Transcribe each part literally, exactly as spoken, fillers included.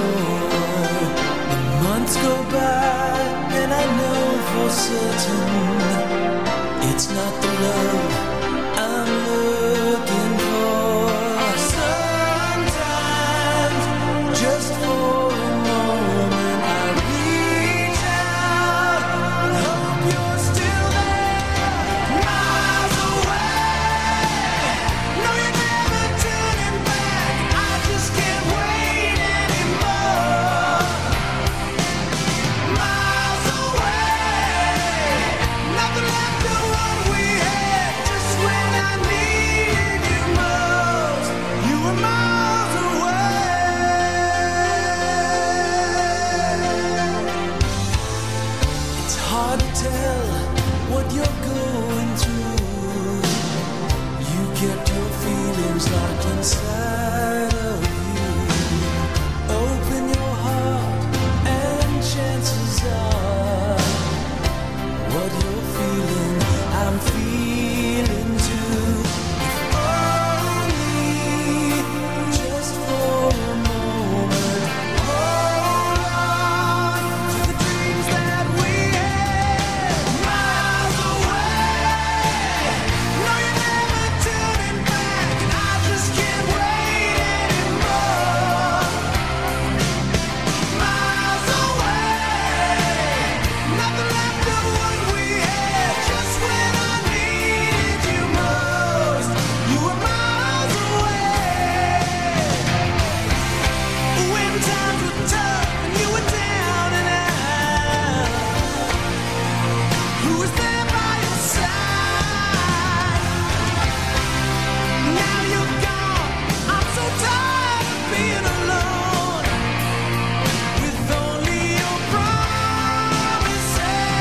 The months go by and I know for certain it's not the love I'm looking for. Sometimes, just for a moment, I reach out and hope you're still there, miles away. No, you're never turning back. I just can't wait anymore. Miles away, nothing left of what we had. Just when I needed you most, you were miles away. It's hard to tell what you're going through. You kept your feelings locked inside of you. Open your heart and chances are what you're feeling, I'm feeling too. If only just for a moment, hold on to the dreams that we had. Miles away, no, you're never turning back, and I just can't wait anymore. Miles away, nothing left of what we had. Just when I needed you most, you were miles away. When times were tough and you were down and out, who was there by your side? Now you're gone, I'm so tired of being alone, with only your promises.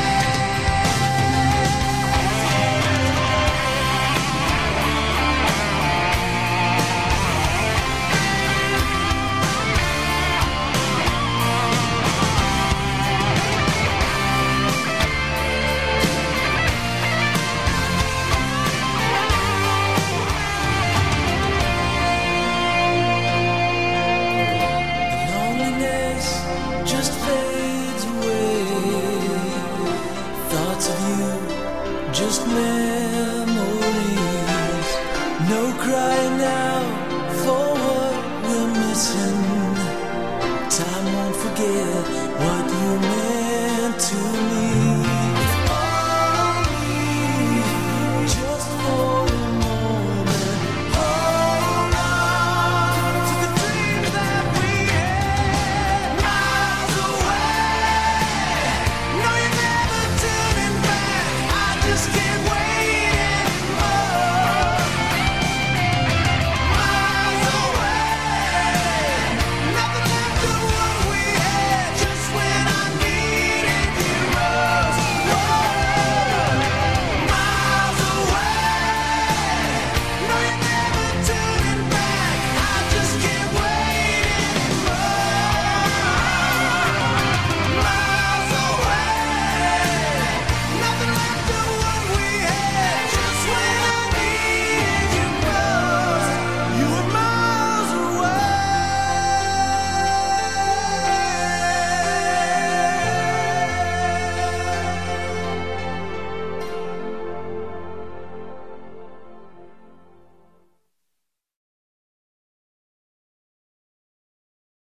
The loneliness just fades away. Thoughts of you, just memories. No crying now for what we're missing. Time won't forget what